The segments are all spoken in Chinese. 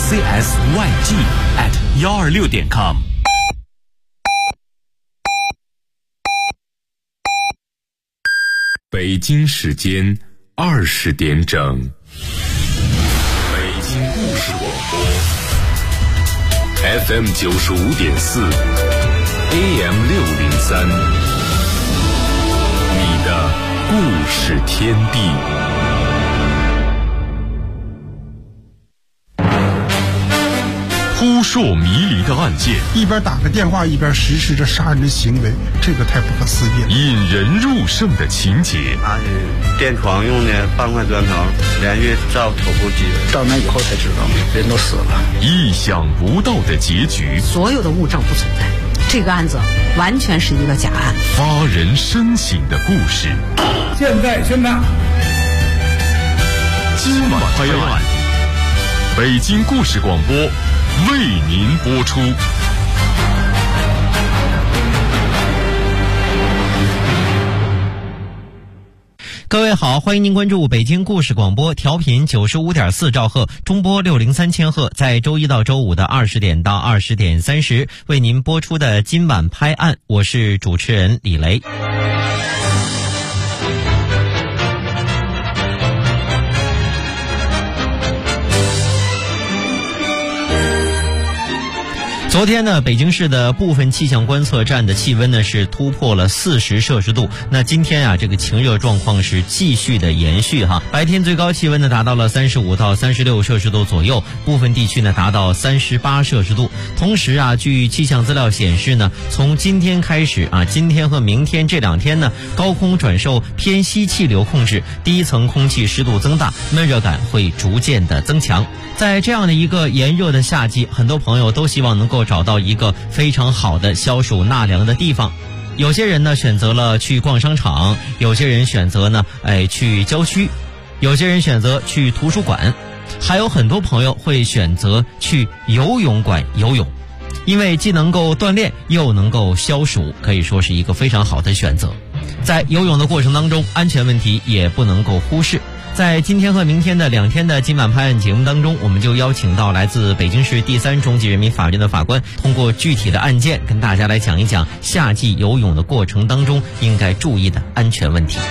CSYG@126.com。北京时间20点整，北京故事广播 FM 95.4 AM 603，你的故事天地。扑朔迷离的案件， 一边打个电话一边实施着杀人的行为，这个太不可思议了。 引人入胜的情节， 他是电床用的半块砖头连续照头部击， 到那以后才知道人都死了。 意想不到的结局， 所有的物证不存在，这个案子完全是一个假案。 发人深省的故事， 现在宣判， 今晚拍案，北京故事广播为您播出。 各位好，欢迎您关注北京故事广播，调频95.4兆赫，中波603千赫，在周一到周五的20点到20点30为您播出的今晚拍案，我是主持人李雷。昨天呢，北京市的部分气象观测站的气温呢是突破了40摄氏度。那今天啊，这个晴热状况是继续的延续哈。白天最高气温呢达到了35到36摄氏度左右，部分地区呢达到38摄氏度。同时啊，据气象资料显示呢，从今天开始啊，今天和明天这2天呢，高空转受偏西气流控制，第一层空气湿度增大，闷热感会逐渐的增强。在这样的一个炎热的夏季，很多朋友都希望能够找到一个非常好的消暑纳凉的地方。有些人呢选择了去逛商场，有些人选择呢去郊区，有些人选择去图书馆，还有很多朋友会选择去游泳馆游泳，因为既能够锻炼又能够消暑，可以说是一个非常好的选择。在游泳的过程当中，安全问题也不能够忽视。在今天和明天的2天的今晚拍案节目当中，我们就邀请到来自北京市第3中级人民法院的法官，通过具体的案件跟大家来讲一讲夏季游泳的过程当中应该注意的安全问题。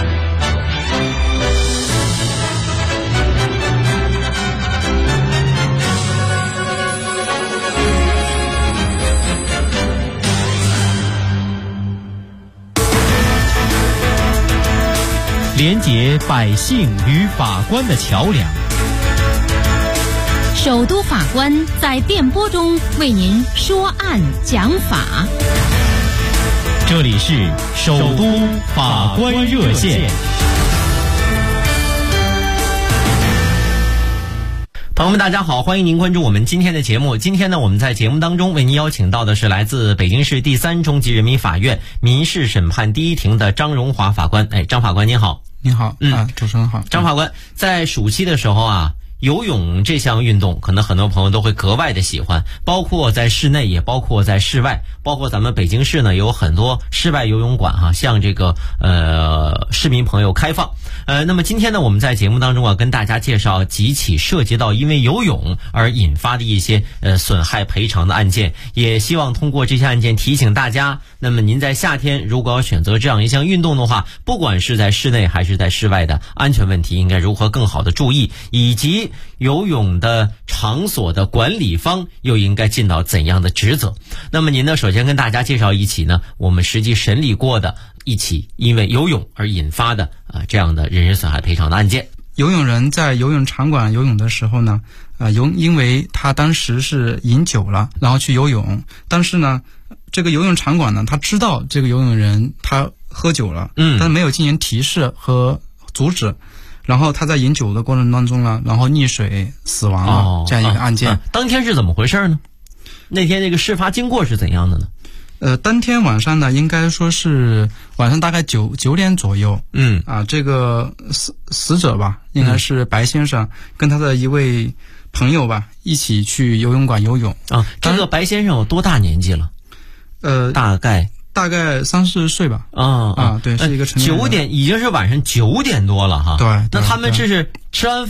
连结百姓与法官的桥梁， 首都法官在电波中为您说案讲法。 这里是首都法官热线。朋友们大家好，欢迎您关注我们今天的节目。今天呢，我们在节目当中为您邀请到的是来自北京市第3中级人民法院民事审判第1庭的张荣华法官。张法官您好。 您好，主持人好。 张法官，在暑期的时候啊，游泳这项运动可能很多朋友都会格外的喜欢，包括在室内也包括在室外，包括咱们北京市呢有很多室外游泳馆哈，向这个市民朋友开放。那么今天呢，我们在节目当中啊，跟大家介绍几起涉及到因为游泳而引发的一些损害赔偿的案件，也希望通过这些案件提醒大家，那么您在夏天如果要选择这样一项运动的话，不管是在室内还是在室外的安全问题应该如何更好的注意，以及游泳的场所的管理方又应该尽到怎样的职责。那么您呢，首先跟大家介绍一起呢，我们实际审理过的一起因为游泳而引发的这样的人身损害赔偿的案件。 游泳人在游泳场馆游泳的时候呢，因为他当时是饮酒了，然后去游泳，但是呢，这个游泳场馆呢，他知道这个游泳人他喝酒了，但是没有进行提示和阻止，然后他在饮酒的过程当中呢，然后溺水死亡了，这样一个案件。 当天是怎么回事呢？那天这个事发经过是怎样的呢？ 当天晚上呢，应该说是晚上大概9点左右。这个死者吧，应该是白先生，跟他的一位朋友吧，一起去游泳馆游泳。 这个白先生有多大年纪了？大概 30岁吧。对，是一个成年人。 9点已经是晚上9点多了哈。 对。 那他们这是吃完饭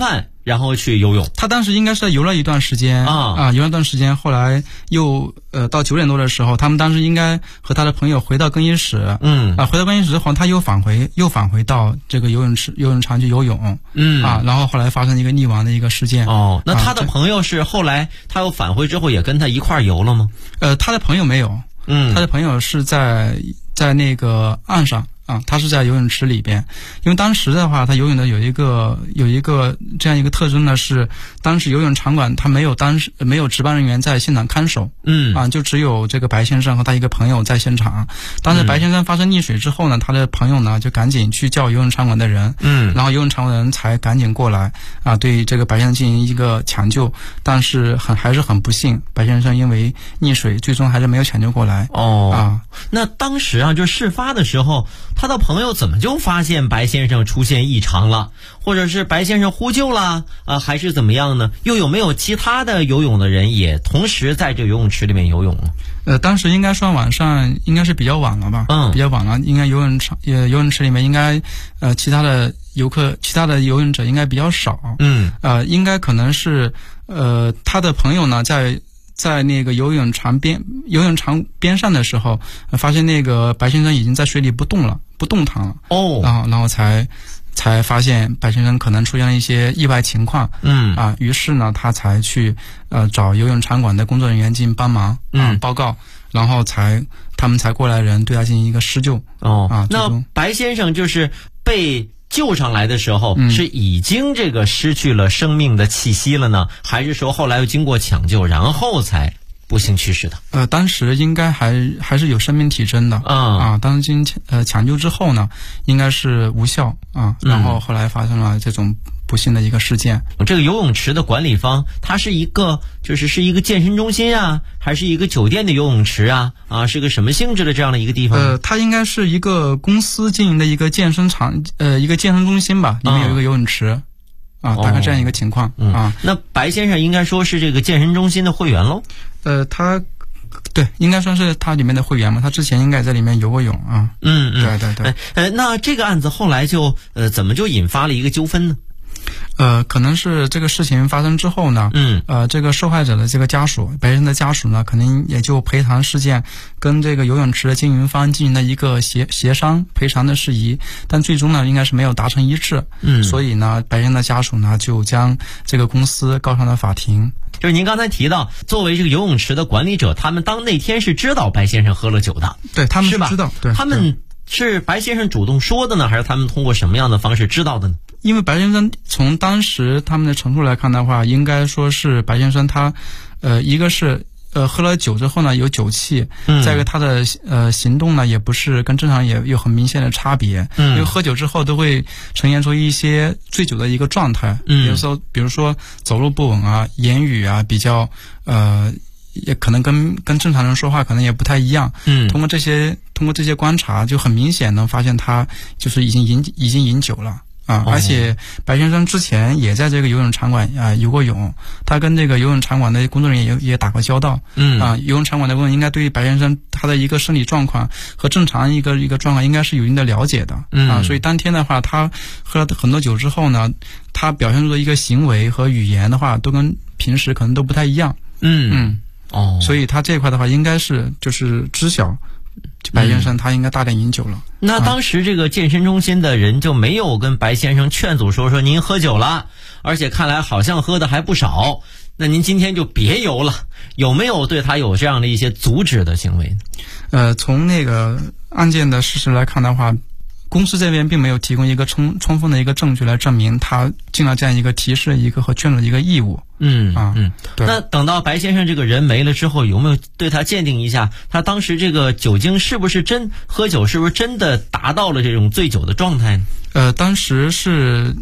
然后去游泳。 他当时应该是游了一段时间游了一段时间，后来又到9点多的时候，他们当时应该和他的朋友回到更衣室，回到更衣室后，他又返回到这个游泳场去游泳，然后后来发生一个溺亡的一个事件。 那他的朋友是后来他又返回之后也跟他一块儿游了吗？ 他的朋友没有，他的朋友是在那个岸上。他是在游泳池里边，因为当时的话，他游泳的有一个这样一个特征呢，是当时游泳场馆他没有值班人员在现场看守，就只有这个白先生和他一个朋友在现场。当时白先生发生溺水之后呢，他的朋友呢就赶紧去叫游泳场馆的人，然后游泳场馆的人才赶紧过来对这个白先生进行一个抢救，但是还是很不幸，白先生因为溺水最终还是没有抢救过来。 那当时就事发的时候，他的朋友怎么就发现白先生出现异常了，或者是白先生呼救了还是怎么样呢？又有没有其他的游泳的人也同时在这个游泳池里面游泳呢？ 当时应该算晚上，应该是比较晚了吧？比较晚了，应该游泳池里面应该其他的游泳者应该比较少。应该可能是他的朋友呢在那个游泳场边上的时候，发现那个白先生已经在水里不动弹了。然后才发现白先生可能出现了一些意外情况。于是呢，他才去找游泳场馆的工作人员进行帮忙报告，然后他们才过来人对他进行一个施救。 那白先生就是被救上来的时候，是已经这个失去了生命的气息了呢，还是说后来又经过抢救，然后才不幸去世的？ 当时应该还是有生命体征的当时经抢救之后呢，应该是无效然后后来发生了这种不幸的一个事件。 这个游泳池的管理方，它是一个健身中心还是一个酒店的游泳池是个什么性质的这样的一个地方？ 它应该是一个公司经营的一个健身场，一个健身中心吧，里面有一个游泳池大概这样一个情况那白先生应该说是这个健身中心的会员喽？ 对，应该算是他里面的会员嘛，他之前应该在里面游过泳对。 那这个案子后来就怎么就引发了一个纠纷呢？ 可能是这个事情发生之后呢，这个受害者的这个家属，白先生的家属呢，肯定也就赔偿事件跟这个游泳池的经营方进行了一个协商赔偿的事宜，但最终呢，应该是没有达成一致。所以呢，白先生的家属呢，就将这个公司告上了法庭。 就是您刚才提到，作为这个游泳池的管理者，他们那天是知道白先生喝了酒的， 对，他们是知道，对， 他们是白先生主动说的呢，还是他们通过什么样的方式知道的呢？ 因为白先生从当时他们的陈述来看的话，应该说是白先生他一个是喝了酒之后呢有酒气，再一个他的行动呢也不是跟正常也有很明显的差别，因为喝酒之后都会呈现出一些醉酒的一个状态，比如说走路不稳言语比较也可能跟正常人说话可能也不太一样。通过这些观察，就很明显能发现他就是已经饮酒了。而且白先生之前也在这个游泳场馆游过泳，他跟这个游泳场馆的工作人员也打过交道。游泳场馆的工作人员应该对白先生他的一个生理状况和正常一个状况应该是有一定的了解的。所以当天的话，他喝了很多酒之后呢，他表现出的一个行为和语言的话，都跟平时可能都不太一样。所以他这一块的话，应该是就是知晓白先生他应该大量饮酒了。 那当时这个健身中心的人就没有跟白先生劝阻说您喝酒了，而且看来好像喝的还不少，那您今天就别游了，有没有对他有这样的一些阻止的行为呢？从那个案件的事实来看的话，公司这边并没有提供一个充分的一个证据来证明他尽了这样一个提示一个和劝阻的一个义务。对。 那等到白先生这个人没了之后，有没有对他鉴定一下，他当时这个酒精是不是喝酒是不是真的达到了这种醉酒的状态呢？ 当时是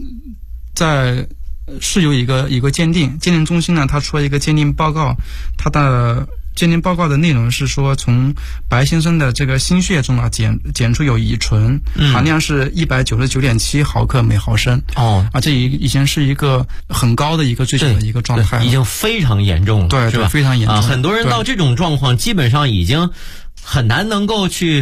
有一个鉴定中心呢，他出了一个鉴定报告，他的鉴定报告的内容是说，从白先生的这个心血中检出有乙醇，含量是199.7毫克每毫升。这已经是一个很高的一个醉酒的一个状态， 已经非常严重了， 对， 是吧？ 非常严重。 很多人到这种状况，基本上已经很难能够去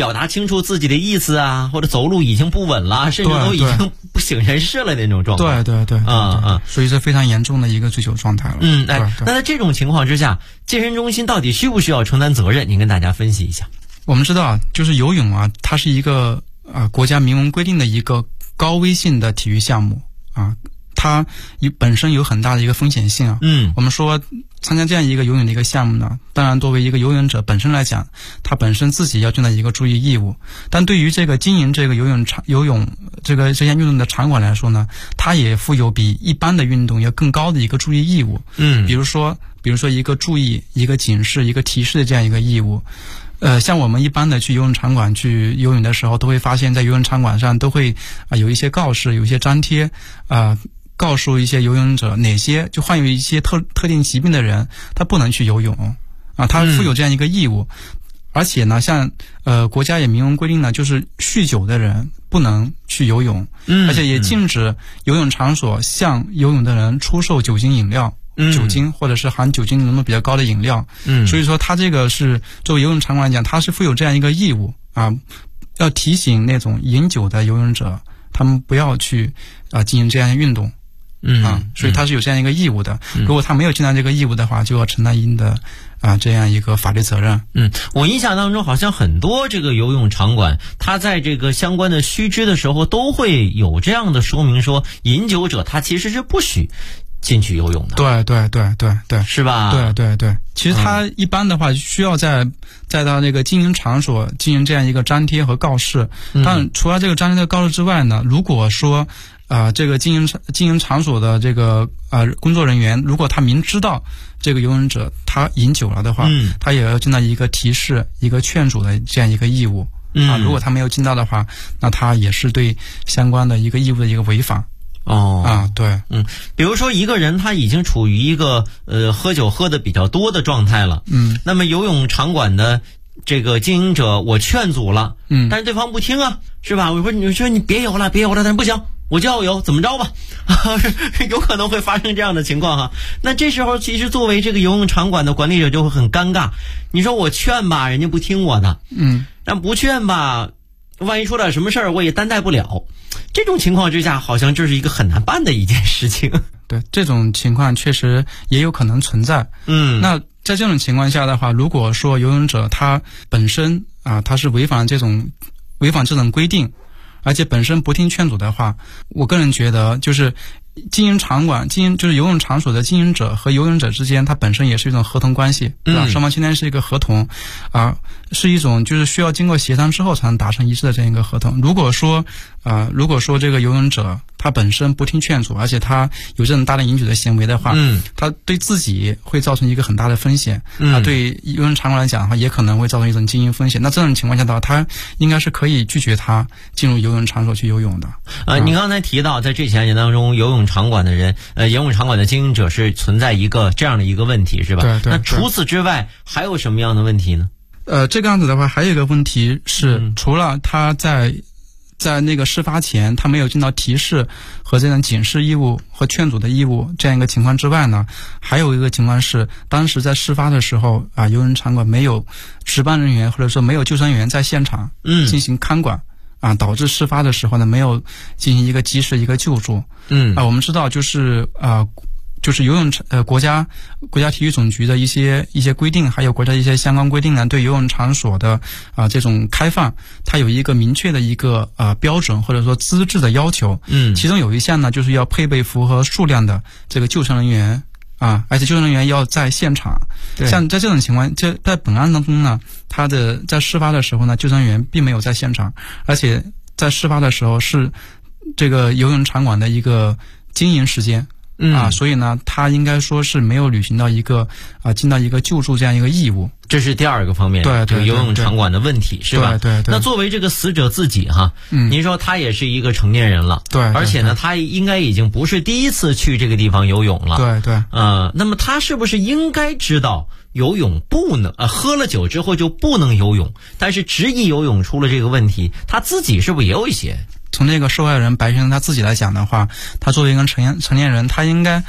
表达清楚自己的意思啊，或者走路已经不稳了，甚至都已经不省人事了那种状况。 对，所以是非常严重的一个醉酒状态了。 那在这种情况之下，健身中心到底需不需要承担责任？您跟大家分析一下。 我们知道，就是游泳啊，它是一个国家明文规定的一个高危性的体育项目啊，它本身有很大的一个风险性啊。我们说参加这样一个游泳的一个项目呢，当然作为一个游泳者本身来讲，他本身自己要尽到一个注意义务，但对于这个经营这个游泳这项运动的场馆来说呢，它也负有比一般的运动要更高的一个注意义务。比如说一个注意、一个警示、一个提示的这样一个义务。像我们一般的去游泳场馆去游泳的时候，都会发现在游泳场馆上都会有一些告示，有一些粘贴告诉一些游泳者哪些就患有一些特定疾病的人他不能去游泳他负有这样一个义务。而且呢，像国家也明文规定呢，就是酗酒的人不能去游泳，而且也禁止游泳场所向游泳的人出售酒精饮料。酒精或者是含酒精浓度比较高的饮料。所以说他这个是作为游泳场馆来讲，他是负有这样一个义务要提醒那种饮酒的游泳者，他们不要去进行这样的运动。所以他是有这样一个义务的。如果他没有尽到这个义务的话，就要承担一定的这样一个法律责任。 我印象当中好像很多这个游泳场馆，他在这个相关的须知的时候都会有这样的说明，说饮酒者他其实是不许进去游泳的。 对， 是吧？ 对。其实他一般的话需要在他那个经营场所进行这样一个粘贴和告示。但除了这个粘贴的告示之外呢，如果说这个经营场所的这个工作人员，如果他明知道这个游泳者他饮酒了的话，他也要尽到一个提示、一个劝阻的这样一个义务。如果他没有尽到的话，那他也是对相关的一个义务的一个违反。对。 比如说一个人他已经处于一个喝酒喝的比较多的状态了。那么游泳场馆的这个经营者我劝阻了，但是对方不听啊，是吧？我说你别游了，但是不行，我就要游，怎么着吧？有可能会发生这样的情况哈。那这时候其实作为这个游泳场馆的管理者就会很尴尬。你说我劝吧，人家不听我的，但不劝吧，万一出点什么事儿我也担待不了。这种情况之下，好像就是一个很难办的一件事情。 对，这种情况确实也有可能存在。那在这种情况下的话，如果说游泳者他本身他是违反这种规定，而且本身不听劝阻的话，我个人觉得就是经营场馆就是游泳场所的经营者和游泳者之间，它本身也是一种合同关系，对吧？双方签订是一个合同是一种就是需要经过协商之后才能达成一致的这样一个合同。如果说这个游泳者他本身不听劝阻，而且他有这种大量饮酒的行为的话，他对自己会造成一个很大的风险，对游泳场馆来讲的话，也可能会造成一种经营风险。那这种情况下的话，他应该是可以拒绝他进入游泳场所去游泳的。 你刚才提到在这起案件当中，游泳场馆的人，游泳场馆的经营者是存在一个这样的一个问题，是吧？ 对。 那除此之外还有什么样的问题呢？ 这个样子的话，还有一个问题是，除了他在那个事发前他没有尽到提示和这种警示义务和劝阻的义务这样一个情况之外呢，还有一个情况是，当时在事发的时候游泳场馆没有值班人员或者说没有救生员在现场进行看管导致事发的时候呢没有进行一个及时一个救助。我们知道就是游泳国家体育总局的一些规定，还有国家一些相关规定呢，对游泳场所的这种开放，它有一个明确的一个标准或者说资质的要求。其中有一项呢，就是要配备符合数量的这个救生人员而且救生人员要在现场。像在这种情况，在本案当中呢，在事发的时候呢，救生员并没有在现场，而且在事发的时候是这个游泳场馆的一个经营时间。所以呢，他应该说是没有履行到一个尽到一个救助这样一个义务。 这是第二个方面， 对游泳场馆的问题，是吧？ 对。 那作为这个死者自己您说他也是一个成年人了， 对， 而且呢，他应该已经不是第一次去这个地方游泳了， 对。 那么他是不是应该知道游泳不能喝了酒之后就不能游泳？但是执意游泳出了这个问题，他自己是不是也有一些？ 从那个受害人白先生他自己来讲的话，他作为一个成年人，他应该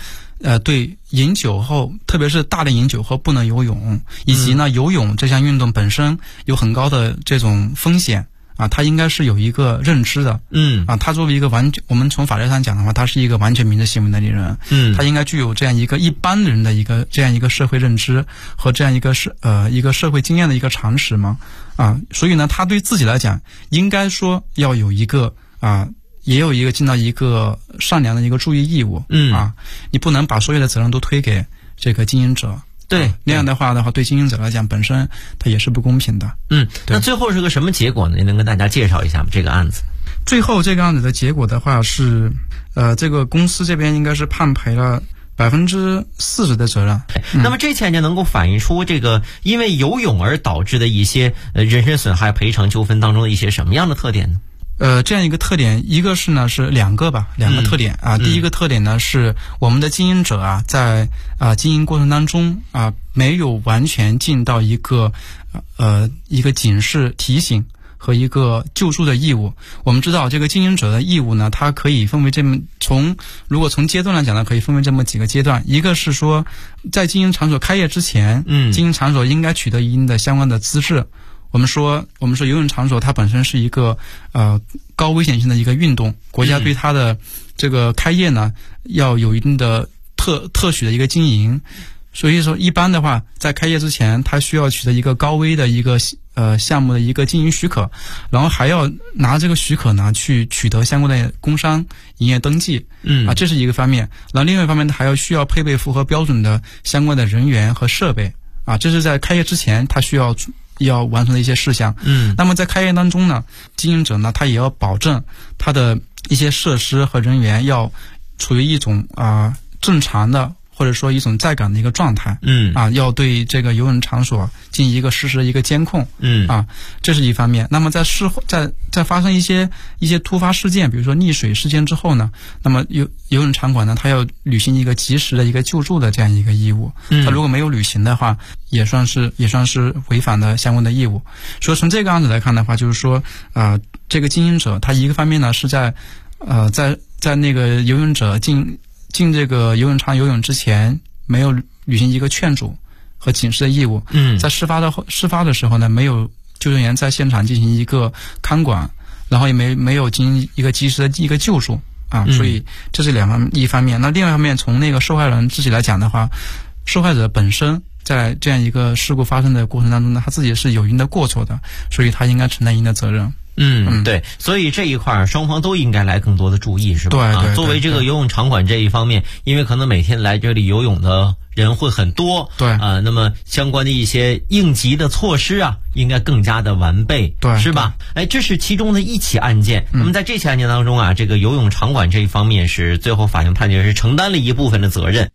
对饮酒后，特别是大量饮酒后不能游泳，以及呢游泳这项运动本身有很高的这种风险啊，他应该是有一个认知的。他作为一个我们从法律上讲的话，他是一个完全民事行为能力人。他应该具有这样一个一般人的这样一个社会认知和这样一个社会经验的一个常识嘛。所以呢，他对自己来讲，应该说要有一个也有一个尽到一个善良的一个注意义务。你不能把所有的责任都推给这个经营者。对，那样的话对经营者来讲本身它也是不公平的。 那最后是个什么结果呢？您能跟大家介绍一下吗？这个案子最后这个案子的结果的话是这个公司这边应该是判赔了40%的责任。 那么这钱就能够反映出这个因为游泳而导致的一些人身损害赔偿纠纷当中的一些什么样的特点呢？ 这样一个特点，一个是呢是两个特点第一个特点呢是我们的经营者在经营过程当中没有完全尽到一个警示提醒和一个救助的义务。我们知道这个经营者的义务呢，它可以分为如果从阶段来讲呢，可以分为这么几个阶段。一个是说在经营场所开业之前，经营场所应该取得一定的相关的资质。我们说游泳场所它本身是一个高危险性的一个运动，国家对它的这个开业呢要有一定的特许的一个经营，所以说一般的话在开业之前它需要取得一个高危的一个项目的一个经营许可，然后还要拿这个许可呢去取得相关的工商营业登记。这是一个方面。然后另外一方面还需要配备符合标准的相关的人员和设备这是在开业之前它需要完成的一些事项。那么在开业当中呢，经营者呢他也要保证他的一些设施和人员要处于一种正常的或者说一种在岗的一个状态。要对这个游泳场所进行一个实时的一个监控。这是一方面。那么在在发生一些突发事件，比如说溺水事件之后呢，那么游泳场馆呢，它要履行一个及时的一个救助的这样一个义务。它如果没有履行的话，也算是违反的相关的义务。所以从这个案子来看的话，就是说这个经营者他一个方面呢是在那个游泳者进这个游泳场游泳之前没有履行一个劝阻和警示的义务。在事发的时候呢，没有救生员在现场进行一个看管，然后也没有进行一个及时的一个救助所以这是一方面。那另外一方面，从那个受害人自己来讲的话，受害者本身在这样一个事故发生的过程当中呢，他自己是有一定的过错的，所以他应该承担一定的责任。 对，所以这一块双方都应该来更多的注意，是吧？ 对， 作为这个游泳场馆这一方面，因为可能每天来这里游泳的人会很多， 对那么相关的一些应急的措施应该更加的完备， 对， 是吧？这是其中的一起案件。那么在这起案件当中这个游泳场馆这一方面是最后法院判决是承担了一部分的责任。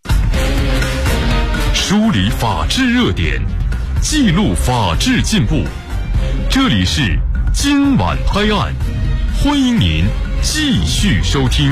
梳理法治热点，记录法治进步，这里是今晚拍案，欢迎您继续收听。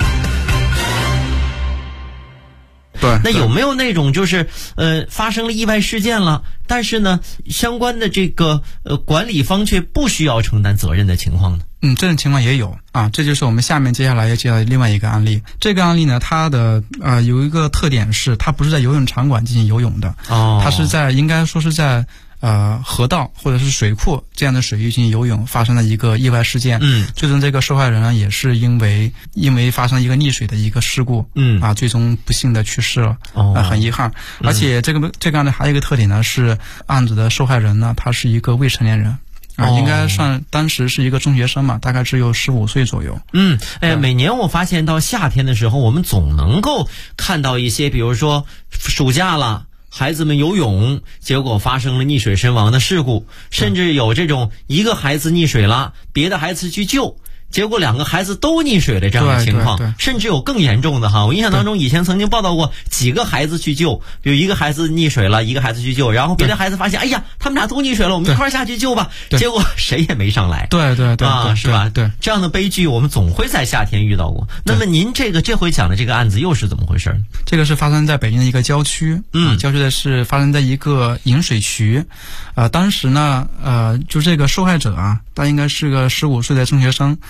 对， 那有没有那种就是发生了意外事件了，但是呢相关的这个管理方却不需要承担责任的情况呢？ 这种情况也有这就是我们接下来要介绍的另外一个案例。这个案例呢，它的有一个特点是它不是在游泳场馆进行游泳的，它是应该说是在河道或者是水库这样的水域进行游泳发生了一个意外事件。最终这个受害人呢也是因为发生一个溺水的一个事故，最终不幸的去世了，很遗憾。而且这个案子还有一个特点呢，是案子的受害人呢他是一个未成年人。应该算当时是一个中学生嘛，大概只有15岁左右。 每年我发现到夏天的时候，我们总能够看到一些，比如说暑假了，孩子们游泳，结果发生了溺水身亡的事故，甚至有这种一个孩子溺水了，别的孩子去救，结果2个孩子都溺水了这样的情况，甚至有更严重的我印象当中以前曾经报道过几个孩子去救，有一个孩子溺水了，一个孩子去救，然后别的孩子发现哎呀他们俩都溺水了，我们一块下去救吧，结果谁也没上来。 对是吧？ 对， 这样的悲剧我们总会在夏天遇到过。那么您这回讲的这个案子又是怎么回事？ 这个是发生在北京的一个郊区，郊区的是发生在一个引水渠。当时呢就这个受害者他应该是个15岁的中学生，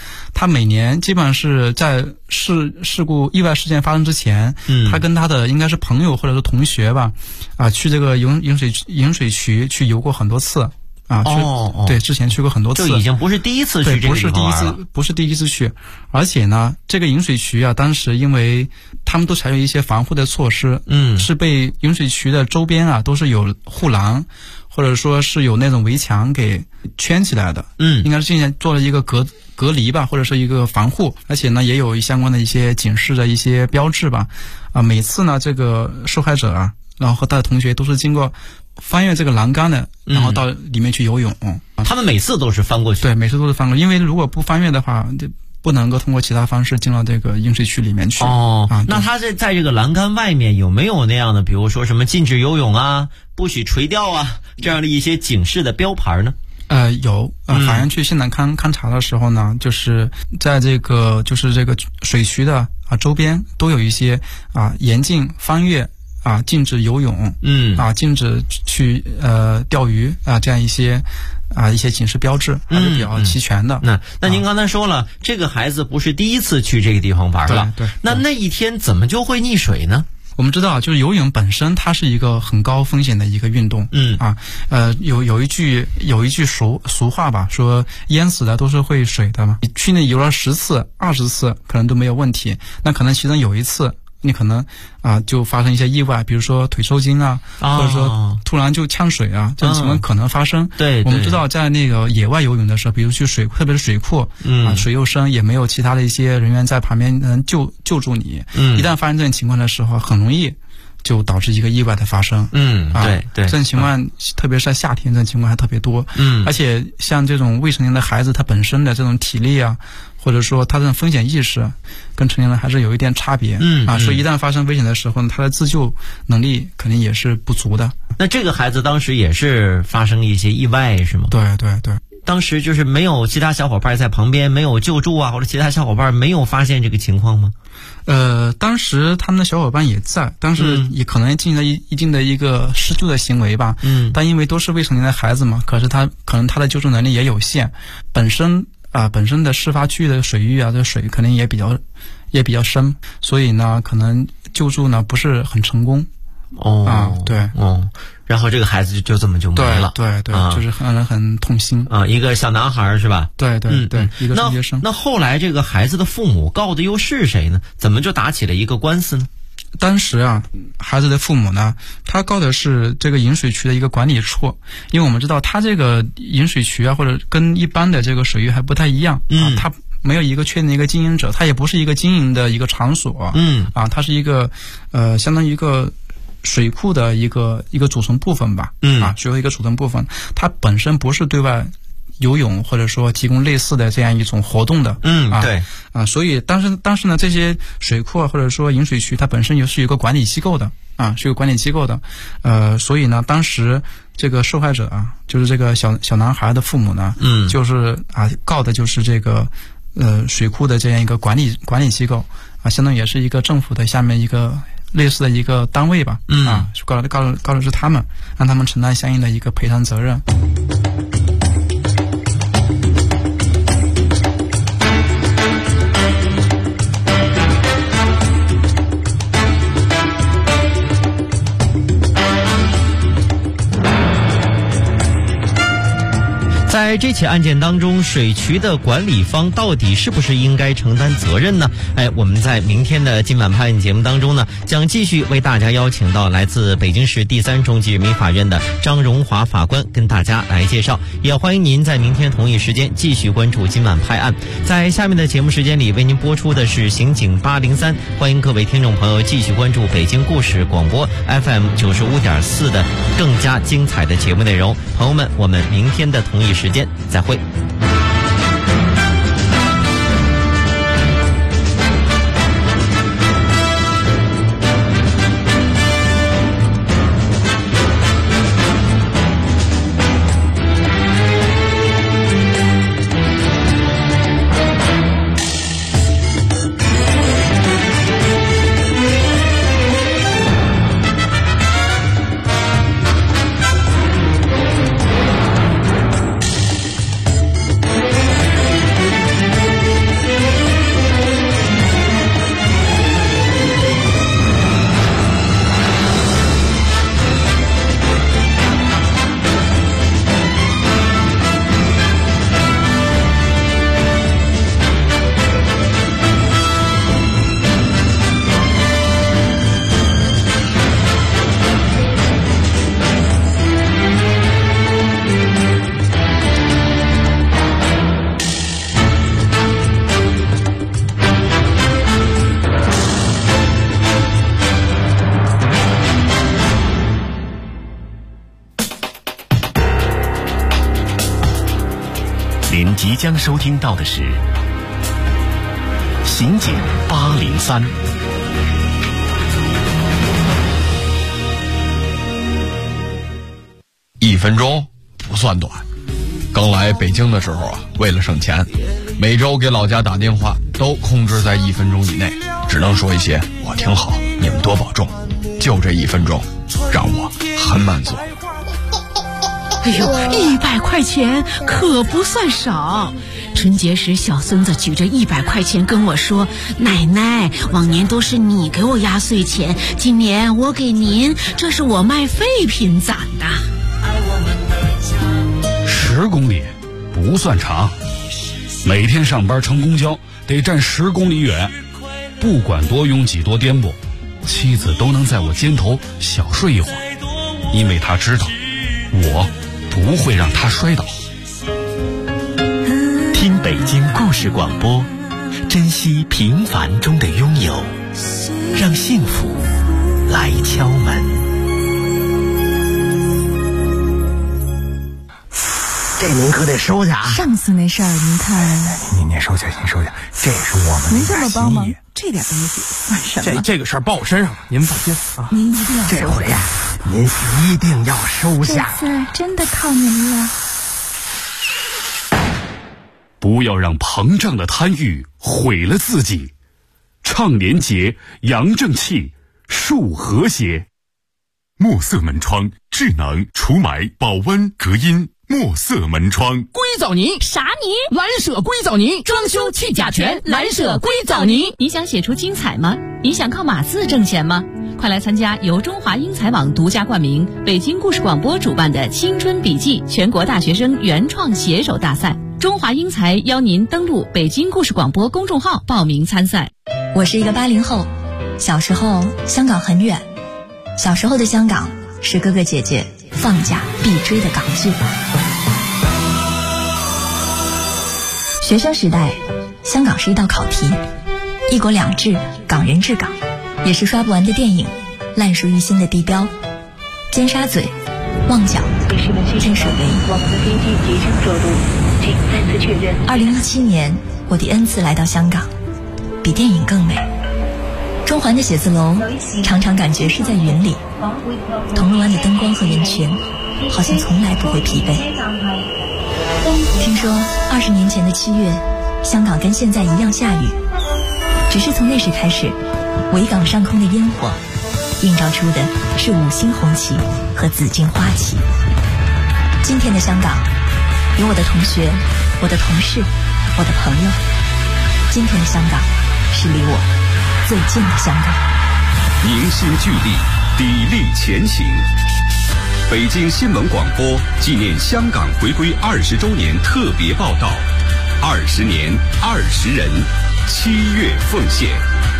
他每年基本上是在事故意外事件发生之前，他跟他的应该是朋友或者是同学吧，去这个饮水渠去游过很多次。对，之前去过很多次， 就已经不是第一次去这个地方玩了。 不是第一次去，而且呢，这个饮水渠当时因为他们都采取一些防护的措施，是被饮水渠的周边都是有护栏，或者说是有那种围墙给圈起来的，应该是之前做了一个隔离吧，或者是一个防护，而且呢，也有相关的一些警示的一些标志吧，每次呢，这个受害者然后和他的同学都是经过翻越这个栏杆的，然后到里面去游泳。 他们每次都是翻过去？ 对，每次都是翻过去，因为如果不翻越的话，就不能够通过其他方式进到这个饮水渠里面去。 那他在这个栏杆外面有没有那样的，比如说什么禁止游泳啊、不许垂钓啊这样的一些警示的标牌呢？ 有法院去现场勘查的时候呢，就是在这个水渠的周边都有一些严禁翻越。禁止游泳，禁止去钓鱼这样一些警示标志还是比较齐全的。 那您刚才说了，这个孩子不是第一次去这个地方玩了， 对。 那一天怎么就会溺水呢？ 我们知道，就是游泳本身它是一个很高风险的一个运动，有一句俗话吧，说淹死的都是会水的嘛。你去那游了10次、20次，可能都没有问题，那可能其中有一次。你可能就发生一些意外，比如说腿抽筋或者说突然就呛水这种情况可能发生。 对， 我们知道在那个野外游泳的时候，比如去特别是水库，水又深，也没有其他的一些人员在旁边能救助你。一旦发生这种情况的时候，很容易就导致一个意外的发生。 对， 这种情况特别是在夏天，这种情况还特别多。而且像这种未成年的孩子，他本身的这种体力或者说他这种风险意识跟成年人还是有一点差别。所以一旦发生危险的时候呢，他的自救能力肯定也是不足的。 那这个孩子当时也是发生一些意外是吗？ 对。 当时就是没有其他小伙伴在旁边，没有救助或者其他小伙伴没有发现这个情况吗？ 当时他们的小伙伴也在，当时也可能进行了一定的一个施救的行为吧。但因为都是未成年的孩子嘛，可能他的救助能力也有限，本身的事发区域的水域这水肯定也比较深，所以呢，可能救助呢不是很成功。对。 然后这个孩子就这么就没了。 对，就是让人很痛心。 一个小男孩是吧？ 对，一个中学生。 那后来这个孩子的父母告的又是谁呢？怎么就打起了一个官司呢？ 当时孩子的父母呢，他告的是这个饮水渠的一个管理处，因为我们知道他这个饮水渠或者跟一般的这个水域还不太一样。他没有一个确定的一个经营者，它也不是一个经营的一个场所。它是一个相当于一个水库的一个组成部分吧。水库一个组成部分，它本身不是对外游泳或者说提供类似的这样一种活动的。 对。 所以当时呢，这些水库或者说饮水渠，它本身是有个管理机构的。是有管理机构的。所以呢，当时这个受害者就是这个小男孩的父母呢，就是告的就是这个水库的这样一个管理机构相当于也是一个政府的下面一个类似的一个单位吧。告的是他们，让他们承担相应的一个赔偿责任。 在这起案件当中，水渠的管理方到底是不是应该承担责任呢？我们在明天的今晚拍案节目当中呢，将继续为大家邀请到来自北京市第3中级人民法院的张荣华法官跟大家来介绍。也欢迎您在明天同一时间继续关注今晚拍案。在下面的节目时间里为您播出的是刑警803，欢迎各位听众朋友继续关注北京故事广播 FM 95.4的更加精彩的节目内容。朋友们，我们明天的同一时间再会。 即将收听到的是《刑警803》。 1分钟不算短。刚来北京的时候啊，为了省钱，每周给老家打电话都控制在1分钟以内，只能说一些我挺好，你们多保重。就这1分钟，让我很满足。 哎呦，100块钱可不算少。春节时，小孙子举着100块钱跟我说：“奶奶，往年都是你给我压岁钱，今年我给您，这是我卖废品攒的。 ”10公里不算长，每天上班乘公交得站10公里远，不管多拥挤多颠簸，妻子都能在我肩头小睡一会儿，因为她知道我不会让她摔倒。 听北京故事广播，珍惜平凡中的拥有，让幸福来敲门。 这您可得收下啊！ 上次那事儿您看， 您收下，这是我们您这么帮忙，这点东西算什么？ 这个事儿报我身上了，您放心啊！ 您一定要收下， 这回呀，您一定要收下。 这次真的靠您了。 不要让膨胀的贪欲毁了自己，倡廉洁，扬正气，树和谐。 墨色门窗，智能除霾、保温、隔音。墨色门窗， 硅藻泥啥泥？蓝舍硅藻泥，装修去甲醛，蓝舍硅藻泥。 你想写出精彩吗？你想靠码字挣钱吗？快来参加由中华英才网独家冠名、北京故事广播主办的青春笔记全国大学生原创写手大赛。中华英才邀您登录北京故事广播公众号报名参赛。 我是一个80后，小时候香港很远，小时候的香港是哥哥姐姐放假必追的港剧。学生时代，香港是一道考题，一国两制，港人治港，也是刷不完的电影，烂熟于心的地标，尖沙咀、旺角、天水围。我们的飞机即将着陆，请再次确认。2017年，我第N次来到香港，比电影更美。中环的写字楼常常感觉是在云里，铜锣湾的灯光和人群好像从来不会疲惫。听说20年前的7月，香港跟现在一样下雨，只是从那时开始，维港上空的烟火映照出的是5星红旗和紫荆花旗。今天的香港，有我的同学，我的同事，我的朋友。今天的香港是离我最近的香港。 凝心聚力，砥砺前行。北京新闻广播纪念香港回归20周年特别报道，20年20人，7月奉献。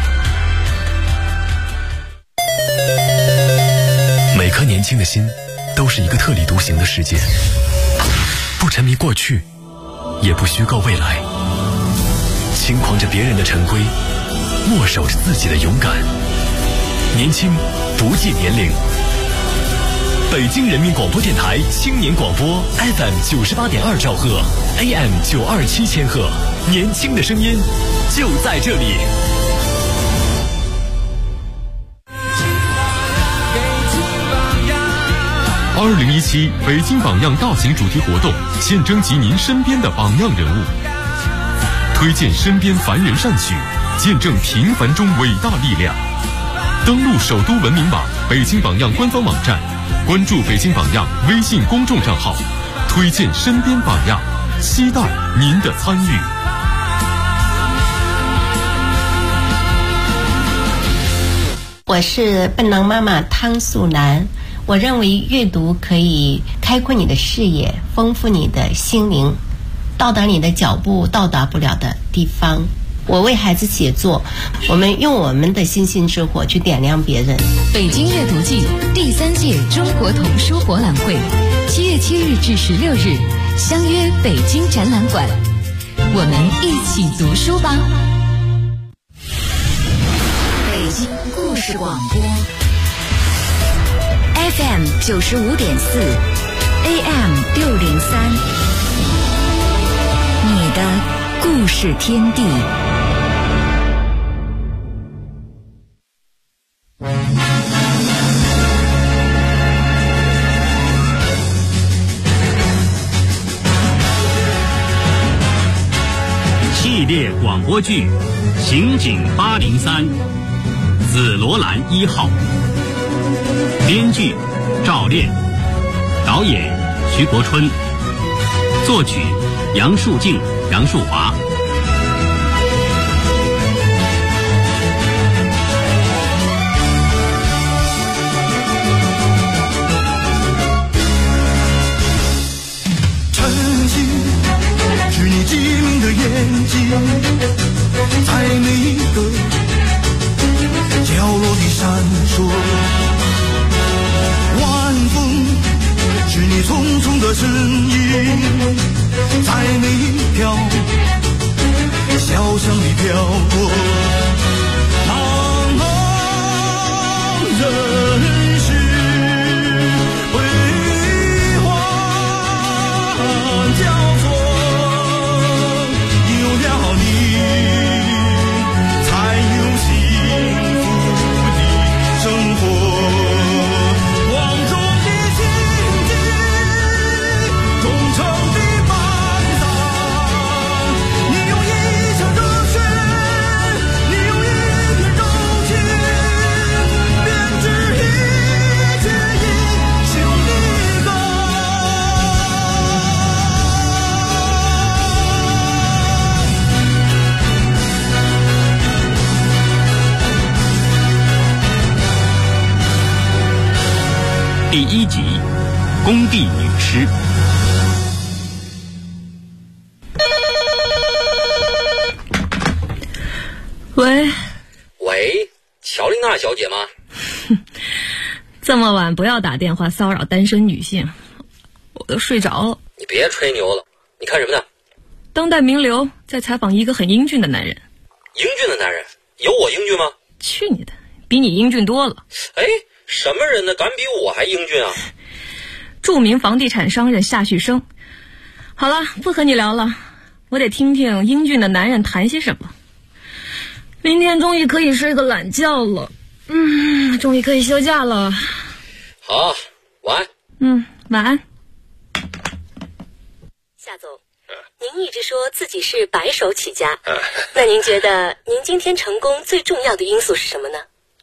每颗年轻的心都是一个特立独行的世界，不沉迷过去，也不虚构未来，轻狂着别人的陈规，默守着自己的勇敢。年轻不计年龄。北京人民广播电台青年广播 FM 98.2兆赫 AM 927千赫，年轻的声音就在这里。 2017北京榜样大型主题活动，现征集您身边的榜样人物，推荐身边凡人善举，见证平凡中伟大力量。登录首都文明网、北京榜样官方网站，关注北京榜样微信公众账号，推荐身边榜样，期待您的参与。 我是笨狼妈妈汤素兰。我认为阅读可以开阔你的视野，丰富你的心灵，到达你的脚步到达不了的地方。我为孩子写作，我们用我们的星星之火去点亮别人。 北京阅读季第3届中国童书博览会，7月7日至16日，相约北京展览馆，我们一起读书吧。 北京故事广播 FM 95.4 AM 603，你的故事天地。 系列广播剧《刑警803》，紫罗兰1号。编剧赵炼，导演徐国春，作曲杨树静、杨树华。 晨曦是你机灵的眼睛，在每一个角落里闪烁。晚风是你匆匆的身影，在每一条小巷里飘过。茫茫人世辉煌交错，有了你才有幸福的生活。 第1集，工地女尸。 喂， 乔丽娜小姐吗？ 这么晚不要打电话骚扰单身女性，我都睡着了。 你别吹牛了，你看什么呢？ 当代名流在采访一个很英俊的男人。 英俊的男人？有我英俊吗？ 去你的，比你英俊多了。 哎，什么人呢？敢比我还英俊啊？ 著名房地产商人夏旭升。好了，不和你聊了，我得听听英俊的男人谈些什么。明天终于可以睡个懒觉了，终于可以休假了。 好，晚安。晚安。 夏总，您一直说自己是白手起家，那您觉得您今天成功最重要的因素是什么呢？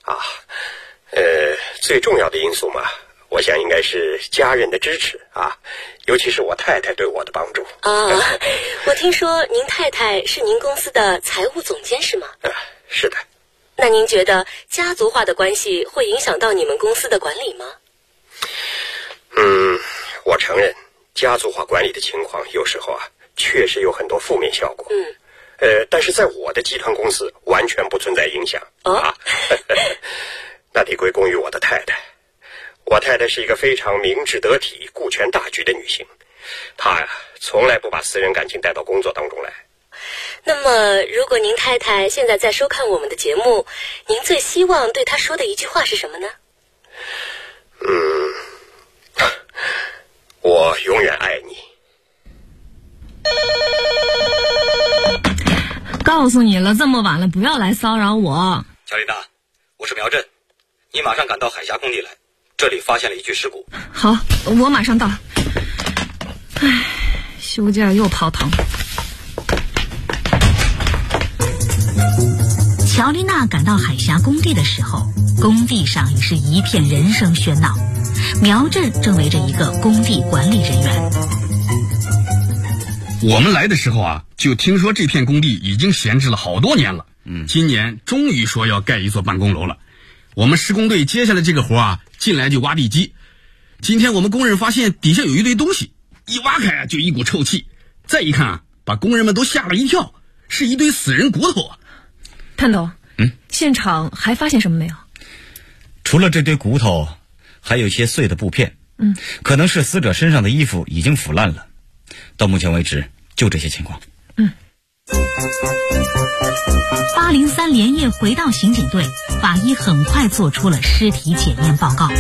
最重要的因素嘛，我想应该是家人的支持啊，尤其是我太太对我的帮助。 我听说您太太是您公司的财务总监是吗？ 是的。 那您觉得家族化的关系会影响到你们公司的管理吗？ 我承认家族化管理的情况有时候确实有很多负面效果。但是在我的集团公司完全不存在影响那得归功于我的太太。我太太是一个非常明智得体、顾全大局的女性，她从来不把私人感情带到工作当中来。 那么如果您太太现在在收看我们的节目，您最希望对她说的一句话是什么呢？ 我永远爱你。 告诉你了，这么晚了不要来骚扰我。 乔丽娜，我是苗震，你马上赶到海峡工地来，这里发现了一具尸骨。 好，我马上到。休假又泡汤。 乔丽娜赶到海峡工地的时候，工地上已是一片人声喧闹。苗震正围着一个工地管理人员。 我们来的时候就听说这片工地已经闲置了好多年了。今年终于说要盖一座办公楼了。我们施工队接下来这个活进来就挖地基。今天我们工人发现底下有一堆东西，一挖开就一股臭气，再一看把工人们都吓了一跳，是一堆死人骨头。 探头，现场还发现什么没有？ 除了这堆骨头，还有一些碎的布片，可能是死者身上的衣服已经腐烂了。到目前为止，就这些情况。 803连夜回到刑警队，法医很快做出了尸体检验报告。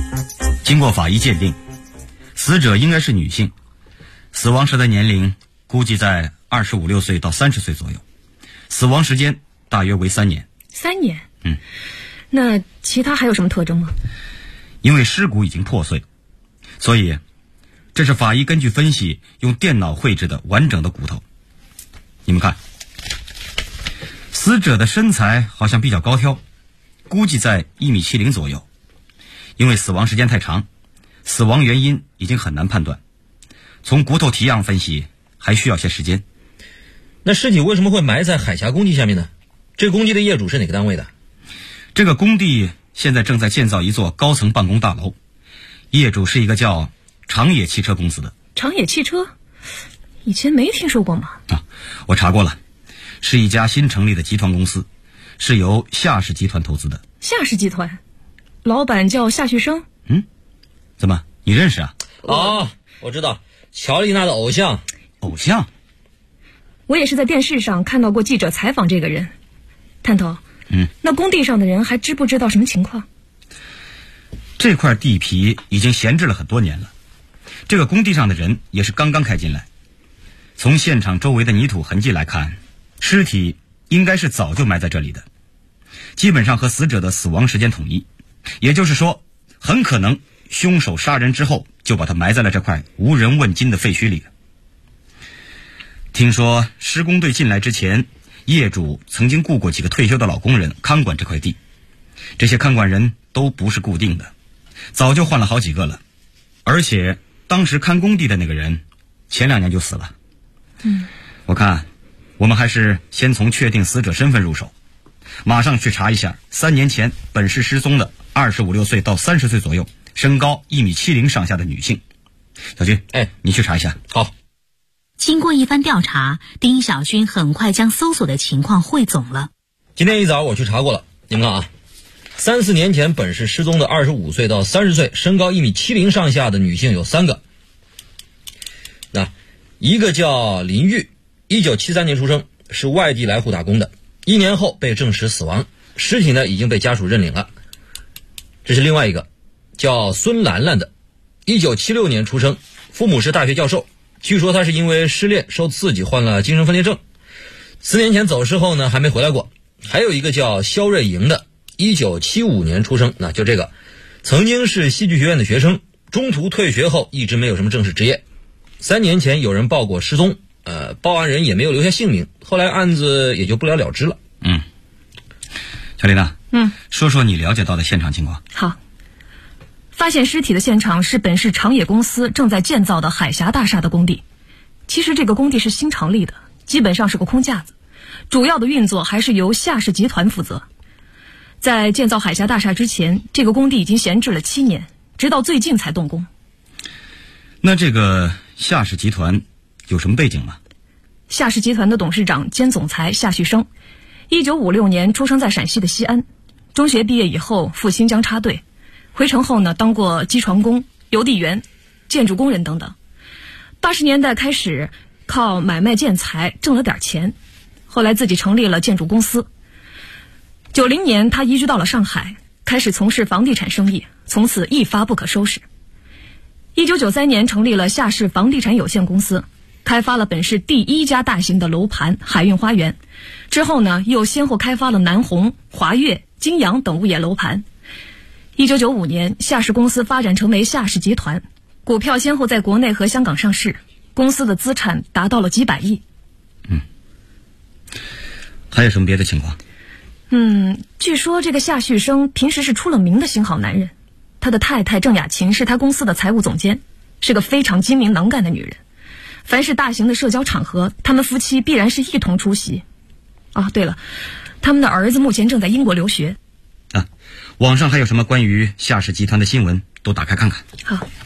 经过法医鉴定，死者应该是女性，死亡时的年龄估计在25、6岁到30岁左右，死亡时间大约为3年。 3年？那其他还有什么特征吗？ 因为尸骨已经破碎，所以这是法医根据分析用电脑绘制的完整的骨头。你们看，死者的身材好像比较高挑，估计在1.70米左右。因为死亡时间太长，死亡原因已经很难判断，从骨头体样分析还需要些时间。 那尸体为什么会埋在海峡工地下面呢？这个工地的业主是哪个单位的？ 这个工地现在正在建造一座高层办公大楼，业主是一个叫长野汽车公司的。 长野汽车？以前没听说过吗？ 我查过了，是一家新成立的集团公司，是由夏氏集团投资的。 夏氏集团，老板叫夏旭升。 怎么你认识啊？ 我知道，乔丽娜的偶像。 偶像？ 我也是在电视上看到过记者采访这个人。探头，那工地上的人还知不知道什么情况？ 这块地皮已经闲置了很多年了，这个工地上的人也是刚刚开进来。从现场周围的泥土痕迹来看，尸体应该是早就埋在这里的，基本上和死者的死亡时间统一，也就是说，很可能凶手杀人之后就把他埋在了这块无人问津的废墟里。听说施工队进来之前，业主曾经雇过几个退休的老工人看管这块地，这些看管人都不是固定的，早就换了好几个了，而且当时看工地的那个人前2年就死了。我看我们还是先从确定死者身份入手，马上去查一下3年前本市失踪的25、6岁到30岁左右，身高1.70米上下的女性。小军，你去查一下。 好。 经过一番调查，丁小军很快将搜索的情况汇总了。 今天一早我去查过了，你们看啊，3、4年前本市失踪的25岁到30岁，身高1.70米上下的女性有3个。那一个叫林玉，1973年出生，是外地来沪打工的，1年后被证实死亡，尸体呢已经被家属认领了。这是另外一个叫孙兰兰的，1976年出生，父母是大学教授，据说他是因为失恋受刺激患了精神分裂症，4年前走失后呢还没回来过。还有一个叫肖瑞莹的，1975年出生，那就这个曾经是戏剧学院的学生，中途退学后一直没有什么正式职业。3年前有人报过失踪，报案人也没有留下姓名，后来案子也就不了了之了。 小丽娜，说说你了解到的现场情况。 好，发现尸体的现场是本市长野公司正在建造的海峡大厦的工地。其实这个工地是新成立的，基本上是个空架子，主要的运作还是由夏氏集团负责。在建造海峡大厦之前，这个工地已经闲置了7年，直到最近才动工。 那这个夏氏集团有什么背景吗？ 夏氏集团的董事长兼总裁夏旭升，1956年出生在陕西的西安，中学毕业以后赴新疆插队，回城后呢当过机床工、邮递员、建筑工人等等。80年代开始靠买卖建材挣了点钱，后来自己成立了建筑公司。90年他移居到了上海，开始从事房地产生意，从此一发不可收拾。1993年成立了夏氏房地产有限公司，开发了本市第1家大型的楼盘海运花园。之后呢，又先后开发了南宏、华悦、金阳等物业楼盘。1995年，夏氏公司发展成为夏氏集团，股票先后在国内和香港上市，公司的资产达到了几百亿。 还有什么别的情况？ 据说这个夏旭升平时是出了名的新好男人，他的太太郑雅琴是他公司的财务总监，是个非常精明能干的女人。凡是大型的社交场合，他们夫妻必然是一同出席。对了，他们的儿子目前正在英国留学。 网上还有什么关于夏氏集团的新闻都打开看看。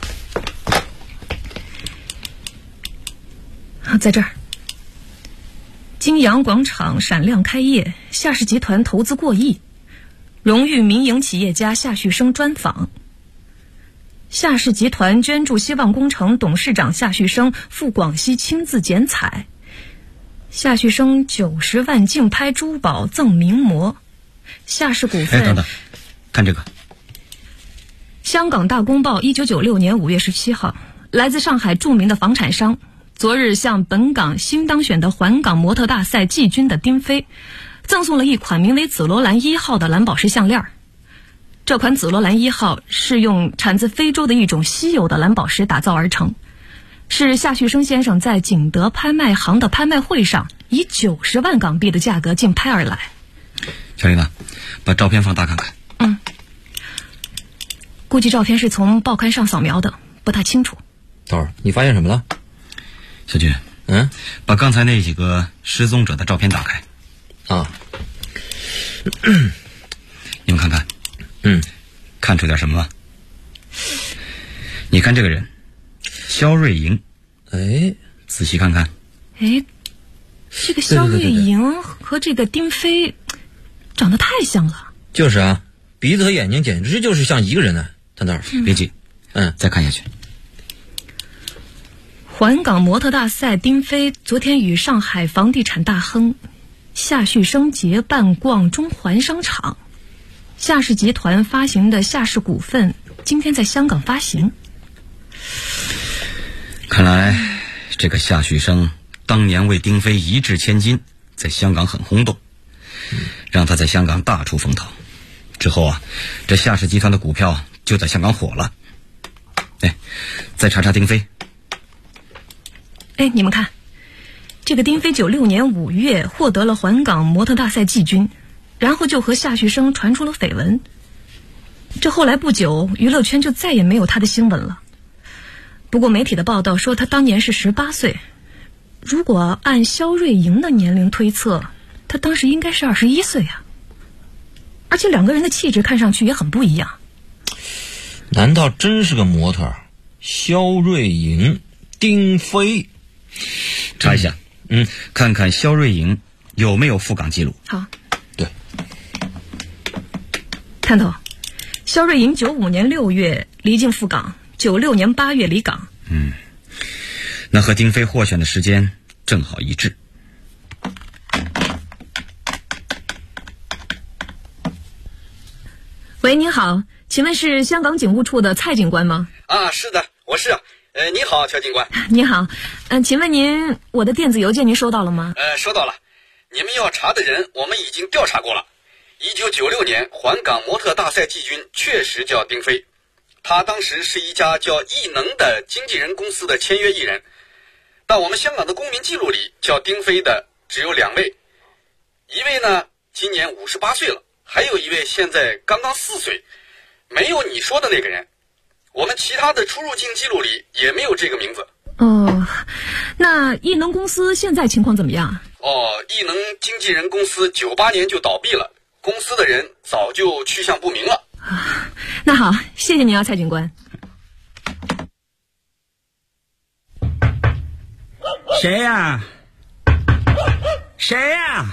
好，在这儿，金阳广场闪亮开业，夏氏集团投资过亿，荣誉民营企业家夏旭升专访。夏氏集团捐助希望工程董事长夏旭升赴广西亲自剪彩，夏旭升90万竞拍珠宝赠名模。夏氏股份。 等等，看这个。 香港大公报1996年5月17号，来自上海著名的房产商昨日向本港新当选的环港模特大赛季军的丁飞赠送了一款名为紫罗兰1号的蓝宝石项链。这款紫罗兰1号是用产自非洲的一种稀有的蓝宝石打造而成，是夏旭升先生在景德拍卖行的拍卖会上以90万港币的价格竞拍而来。 小丽呢，把照片放大看看。 估计照片是从报刊上扫描的，不太清楚。 等会儿你发现什么了？ 小军，把刚才那几个失踪者的照片打开。你们看看，看出点什么吗？你看这个人，肖瑞莹，仔细看看。 这个肖瑞莹和这个丁飞长得太像了。 就是啊，鼻子和眼睛简直就是像一个人呢。他那儿， 别急，再看下去。 环港模特大赛丁飞昨天与上海房地产大亨夏旭升结伴逛中环商场，夏氏集团发行的夏氏股份今天在香港发行。 看来这个夏旭升当年为丁飞一掷千金，在香港很轰动，让他在香港大出风头。之后啊，这夏氏集团的股票就在香港火了。再查查丁飞。 你们看，这个丁飞96年5月获得了环港模特大赛季军，然后就和夏旭升传出了绯闻。这后来不久，娱乐圈就再也没有他的新闻了。不过媒体的报道说他当年是18岁，如果按肖瑞莹的年龄推测，他当时应该是21岁啊。而且两个人的气质看上去也很不一样。 难道真是个模特？肖瑞莹、丁飞， 查一下，看看肖瑞莹有没有赴港记录。 好， 对， 探头，肖瑞莹95年6月离境赴港，96年8月离港。 那和丁飞获选的时间正好一致。 喂，您好，请问是香港警务处的蔡警官吗？ 是的，我是。你好，乔警官。 你好，请问您，我的电子邮件您收到了吗？ 收到了。你们要查的人，我们已经调查过了。1996年环港模特大赛季军确实叫丁飞，他当时是一家叫艺能的经纪人公司的签约艺人。但我们香港的公民记录里叫丁飞的只有2位，一位呢今年58岁了，还有一位现在刚刚4岁，没有你说的那个人。我们其他的出入境记录里也没有这个名字。 那艺能公司现在情况怎么样？ 艺能经纪人公司98年就倒闭了，公司的人早就去向不明了。 那好，谢谢您啊，蔡警官。 谁呀？谁呀？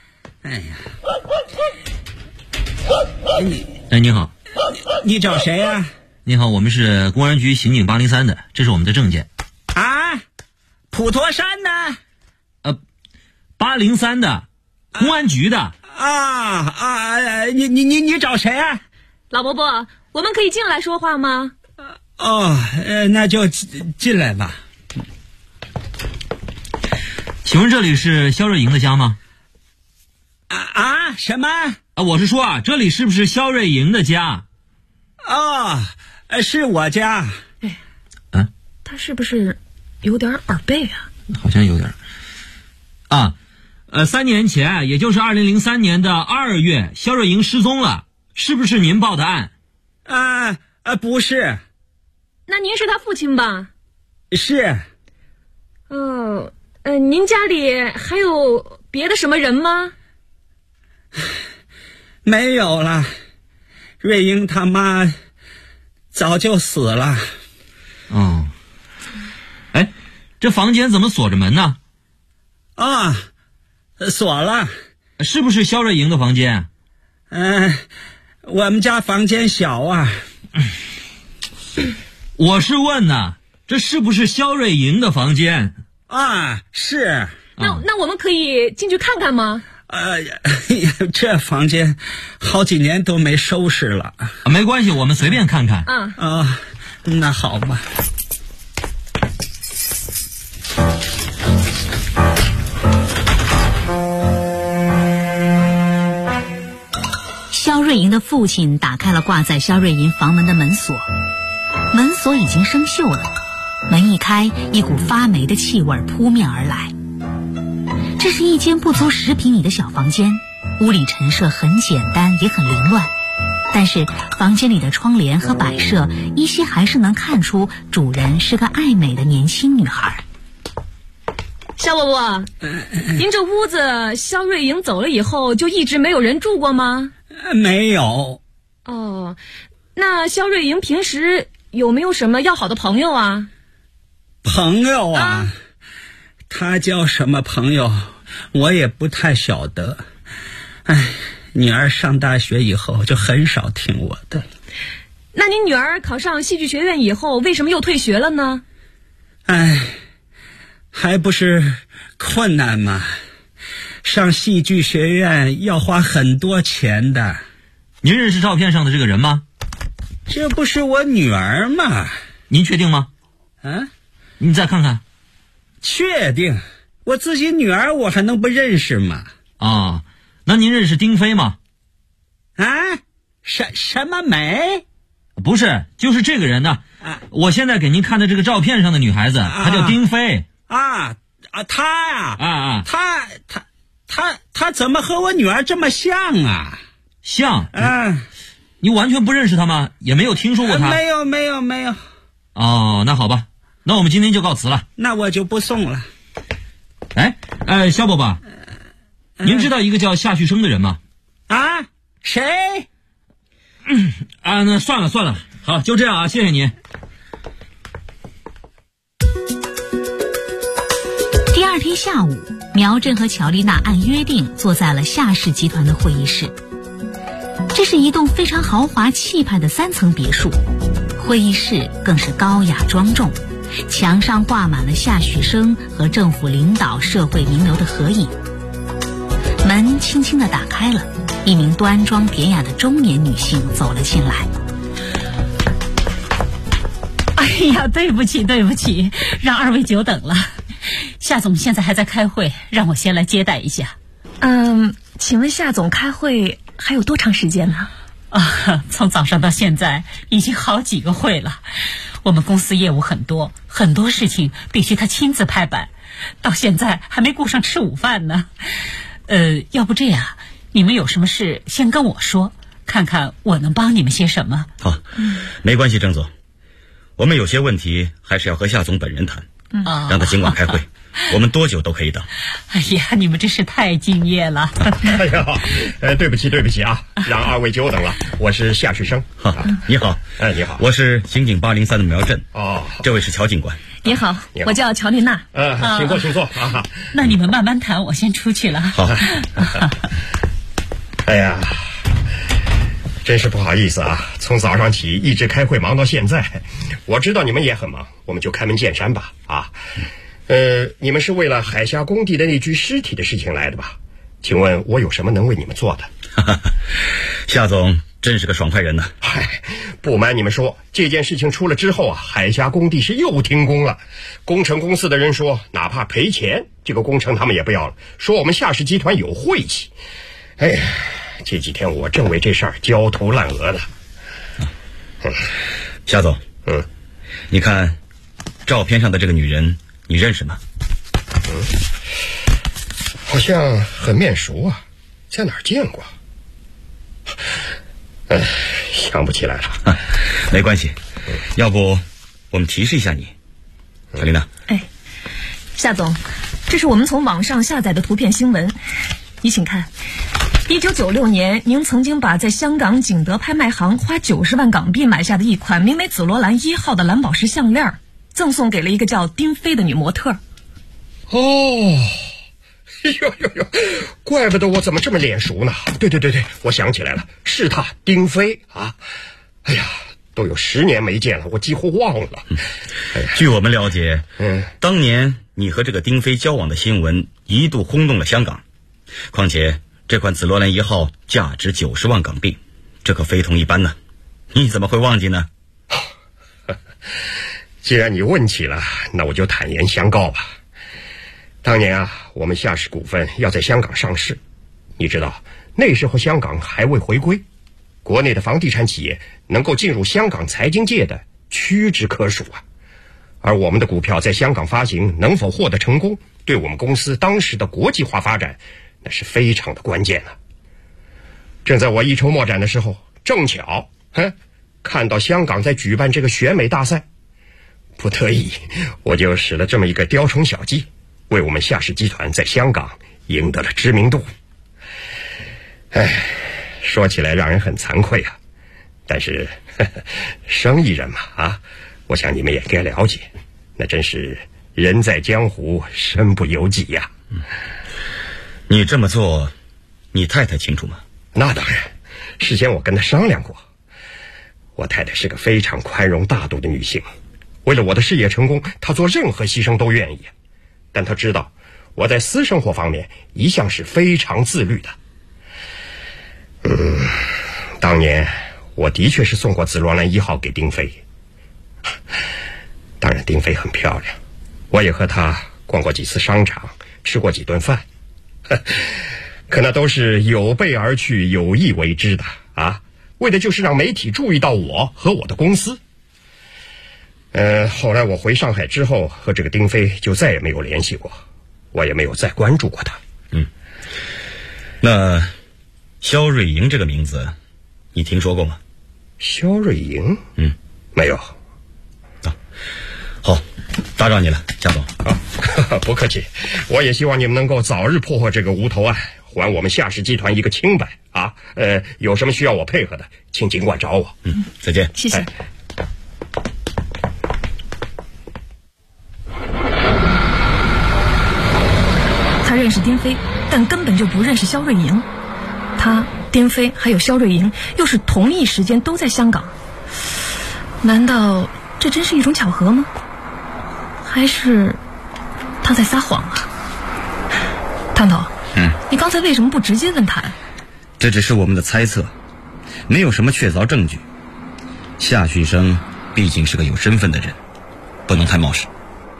你好。 你找谁呀？ 你好，我们是公安局刑警803的，这是我们的证件。 普陀山呢 ？803的，公安局的。 你找谁啊？ 老伯伯，我们可以进来说话吗？ 那就进来吧。 请问这里是肖瑞莹的家吗？ 什么？ 我是说这里是不是肖瑞莹的家？ 是我家。 他是不是有点耳背啊？ 好像有点。3年前，也就是2003年的2月，肖瑞莹失踪了，是不是您报的案？ 不是。 那您是他父亲吧？ 是。 您家里还有别的什么人吗？ 没有了，瑞英他妈早就死了。 这房间怎么锁着门呢？ 锁了。 是不是肖瑞莹的房间？ 我们家房间小啊。 我是问呢，这是不是肖瑞莹的房间？ 是。 那我们可以进去看看吗？ 这房间好几年都没收拾了。 没关系，我们随便看看。 那好吧。 瑞莹的父亲打开了挂在肖瑞银房门的门锁，门锁已经生锈了，门一开，一股发霉的气味扑面而来。这是一间不足10平米的小房间，屋里陈设很简单，也很凌乱，但是房间里的窗帘和摆设依稀还是能看出主人是个爱美的年轻女孩。 肖伯伯，您这屋子肖瑞莹走了以后就一直没有人住过吗？ 没有。 哦，那肖瑞莹平时有没有什么要好的朋友啊？ 朋友啊？他叫什么朋友我也不太晓得。女儿上大学以后就很少听我的。 那您女儿考上戏剧学院以后为什么又退学了呢？ 还不是困难吗？上戏剧学院要花很多钱的。 您认识照片上的这个人吗？ 这不是我女儿吗？ 您确定吗？你再看看。 确定，我自己女儿我还能不认识吗？ 那您认识丁飞吗？ 什么梅？ 不是，就是这个人呢。我现在给您看的这个照片上的女孩子，她叫丁飞。 她呀？她怎么和我女儿这么像啊？ 像？你完全不认识她吗？也没有听说过她？ 没有。 那好吧，那我们今天就告辞了。 那我就不送了。 肖伯伯，您知道一个叫夏旭升的人吗？ 谁？ 那算了，好，就这样啊，谢谢您。 第二天下午，苗振和乔丽娜按约定坐在了夏氏集团的会议室。这是一栋非常豪华气派的3层别墅，会议室更是高雅庄重，墙上挂满了夏旭升和政府领导、社会名流的合影。门轻轻地打开了，一名端庄典雅的中年女性走了进来。 对不起，让2位久等了。夏总现在还在开会，让我先来接待一下。 请问夏总开会还有多长时间呢？ 从早上到现在已经好几个会了。我们公司业务很多事情必须他亲自拍板，到现在还没顾上吃午饭呢。要不这样，你们有什么事先跟我说，看看我能帮你们些什么。 好，没关系，郑总，我们有些问题还是要和夏总本人谈，让他尽管开会，我们多久都可以等。 你们真是太敬业了。 对不起啊，让2位久等了。我是夏旭升。 你好。 你好， 我是刑警803的苗振。这位是乔警官。 你好，我叫乔丽娜。 请坐。 那你们慢慢谈，我先出去了。 好。 真是不好意思啊，从早上起一直开会忙到现在。我知道你们也很忙，我们就开门见山吧。你们是为了海峡工地的那具尸体的事情来的吧？请问我有什么能为你们做的？ 夏总真是个爽快人呢。 不瞒你们说，这件事情出了之后啊，海峡工地是又停工了。工程公司的人说，哪怕赔钱，这个工程他们也不要了，说我们夏氏集团有晦气。这几天我正为这事儿焦头烂额的。 夏总，你看照片上的这个女人你认识吗？ 好像很面熟啊，在哪儿见过？想不起来了。 没关系，要不我们提示一下你。小丽娜。 夏总，这是我们从网上下载的图片新闻，你请看。1996年，您曾经把在香港景德拍卖行花90万港币买下的一款名为紫罗兰1号的蓝宝石项链，赠送给了一个叫丁飞的女模特。 怪不得我怎么这么脸熟呢？对，我想起来了，是他，丁飞啊！都有10年没见了，我几乎忘了。 据我们了解，当年你和这个丁飞交往的新闻一度轰动了香港，况且这款紫罗兰1号价值90万港币，这可非同一般呢。你怎么会忘记呢？ 既然你问起了，那我就坦言相告吧。当年啊，我们夏氏股份要在香港上市，你知道那时候香港还未回归， 国内的房地产企业能够进入香港财经界的屈指可数啊。而我们的股票在香港发行能否获得成功，对我们公司当时的国际化发展那是非常的关键了。正在我一筹莫展的时候，正巧看到香港在举办这个选美大赛，不得已我就使了这么一个雕虫小技，为我们夏氏集团在香港赢得了知名度。说起来让人很惭愧啊，但是生意人嘛我想你们也该了解，那真是人在江湖身不由己呀。 你这么做，你太太清楚吗？ 那当然，事先我跟她商量过。我太太是个非常宽容大度的女性，为了我的事业成功，她做任何牺牲都愿意。但她知道我在私生活方面一向是非常自律的。当年我的确是送过紫罗兰1号给丁飞，当然丁飞很漂亮，我也和她逛过几次商场，吃过几顿饭，可那都是有备而去，有意为之的为的就是让媒体注意到我和我的公司。后来我回上海之后，和这个丁飞就再也没有联系过，我也没有再关注过他。 那肖瑞莹这个名字你听说过吗？ 肖瑞莹？没有。 好，打扰你了，贾总。 不客气，我也希望你们能够早日破获这个无头案，还我们夏氏集团一个清白有什么需要我配合的，请尽管找我。 再见。 谢谢。他认识丁飞，但根本就不认识肖瑞莹。他、丁飞还有肖瑞莹又是同一时间都在香港，难道这真是一种巧合吗？还是他在撒谎啊？汤头，你刚才为什么不直接问他？ 这只是我们的猜测，没有什么确凿证据。夏旭生毕竟是个有身份的人，不能太冒失。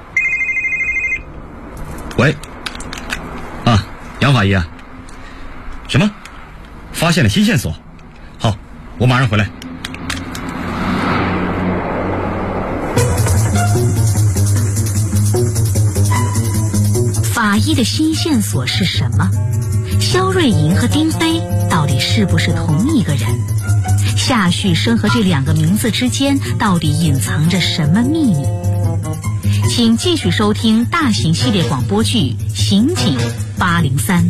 喂，杨法医啊？什么？发现了新线索？好，我马上回来。 法医的新线索是什么？肖瑞莹和丁飞到底是不是同一个人？夏旭生和这2个名字之间到底隐藏着什么秘密？请继续收听大型系列广播剧《刑警803》。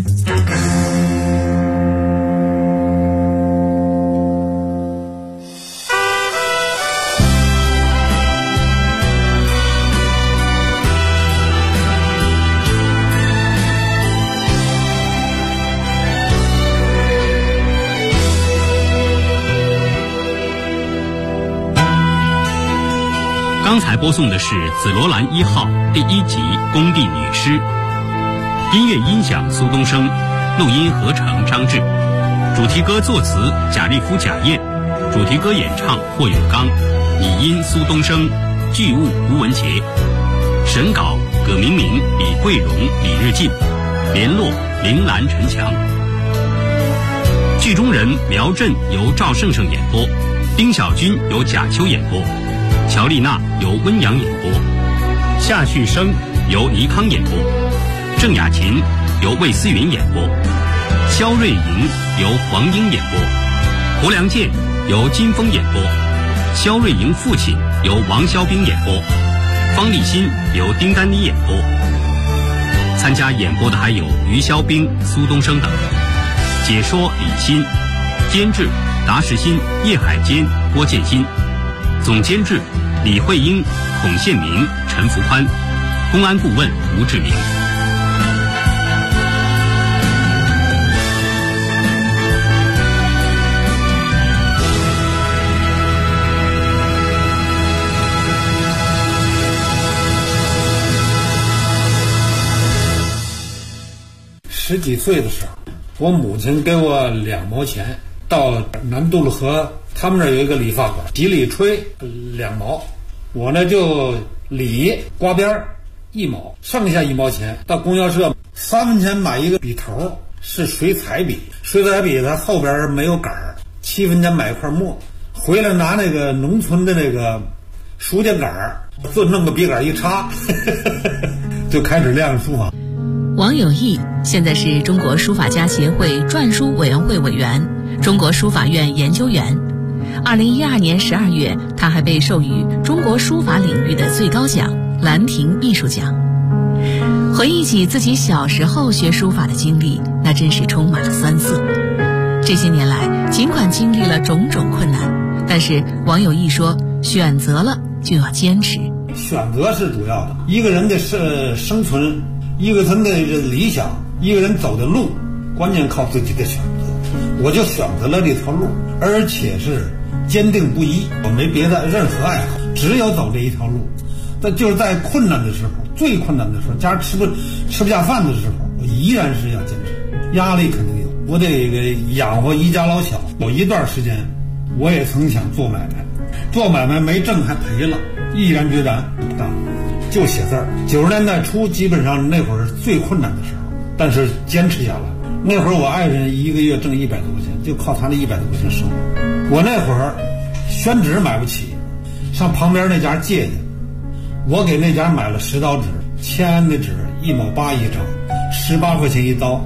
刚才播送的是《紫罗兰1号》第1集《工地女尸》，音乐音响苏东升，录音合成张志，主题歌作词贾立夫、贾燕，主题歌演唱霍永刚，拟音苏东升，剧务吴文杰，审稿葛明明、李桂荣、李日进，联络铃兰、陈强。剧中人苗震由赵胜胜演播，丁小军由贾秋演播，乔丽娜由温阳演播，夏旭生由倪康演播，郑雅琴由魏思云演播，肖瑞莹由黄英演播，胡良健由金峰演播，肖瑞莹父亲由王肖兵演播，方立新由丁丹妮演播。参加演播的还有于肖兵、苏东升等。解说李欣，监制达时新、叶海坚、郭建新，总监制李慧英、孔宪明、陈福宽，公安顾问吴志明。 10几岁的时候，我母亲给我2毛钱，到南渡路河他们那儿有一个理发馆，洗理吹2毛，我呢就理刮边1毛，剩下1毛钱到供销社3分钱买一个笔头，是水彩笔，水彩笔它后边没有杆儿， 7分钱买一块墨，回来拿那个农村的那个书架杆儿，就弄个笔杆一插，就开始练书法。 王有义现在是中国书法家协会篆书委员会委员、中国书法院研究员。2012年12月，他还被授予中国书法领域的最高奖兰亭秘书奖。回忆起自己小时候学书法的经历，那真是充满了酸涩。这些年来，尽管经历了种种困难，但是王有义说，选择了就要坚持。 选择是主要的，一个人的生存，一个人的理想，一个人走的路，关键靠自己的选择。我就选择了这条路，而且是坚定不移，我没别的任何爱好，只有走这一条路。但就是在困难的时候，最困难的时候，家吃不下饭的时候，我依然是要坚持。压力肯定有，我得养活一家老小。有一段时间，我也曾想做买卖，做买卖没挣还赔了，毅然决然不干，就写字儿。90年代初，基本上那会儿是最困难的时候，但是坚持下来。那会儿我爱人一个月挣100多块钱，就靠他那100多块钱生活。我那会儿宣纸买不起，上旁边那家借去。我给那家买了10刀纸，签的纸1毛8一张，18块钱一刀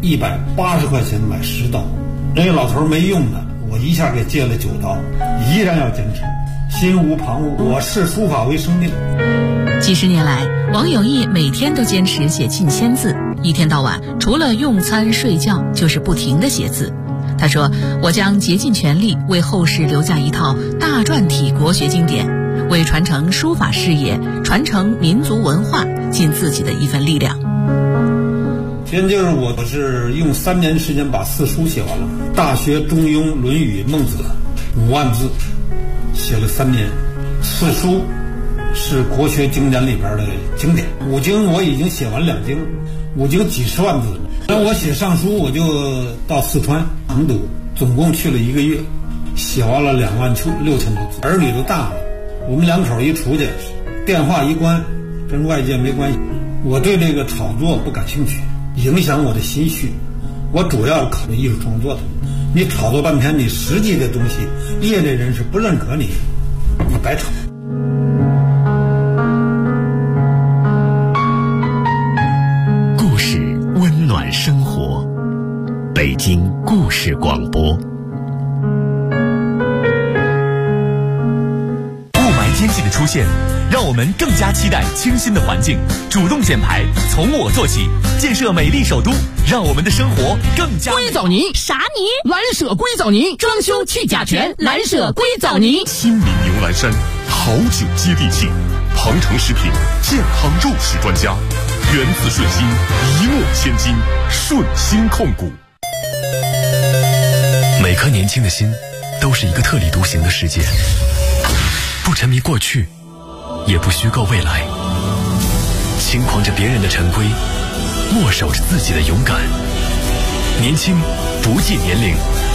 ，180块钱买10刀。那个老头没用的，我一下给借了9刀，依然要坚持，心无旁骛。我视书法为生命。 几十年来，王有义每天都坚持写近1000字，一天到晚除了用餐睡觉，就是不停地写字。他说：“我将竭尽全力为后世留下一套大篆体国学经典，为传承书法事业、传承民族文化尽自己的一份力量。” 现在就是我是用3年时间把4书写完了，《大学》《中庸》《论语》《孟子》5万字，写了3年。4书是国学经典里边的经典，5经我已经写完2经，5经几十万字。那我写上书，我就到四川成都，总共去了1个月，写完了26000多字。儿女都大了，我们2口一出去，电话一关，跟外界没关系。我对这个炒作不感兴趣，影响我的心绪。我主要考虑艺术创作的。你炒作半天，你实际的东西，业内人士不认可你，你白炒。 故事温暖生活，北京故事广播。 雾霾天气的出现，让我们更加期待清新的环境。主动减排，从我做起，建设美丽首都，让我们的生活更加。 硅藻泥啥泥？蓝舍硅藻泥，装修去甲醛，蓝舍硅藻泥。 亲民牛栏山，好酒接地气，鹏程食品健康肉食专家，源自顺心，一诺千金，顺心控股。 每颗年轻的心都是一个特立独行的世界，不沉迷过去，也不虚构未来，轻狂着别人的陈规，默守着自己的勇敢。年轻不计年龄，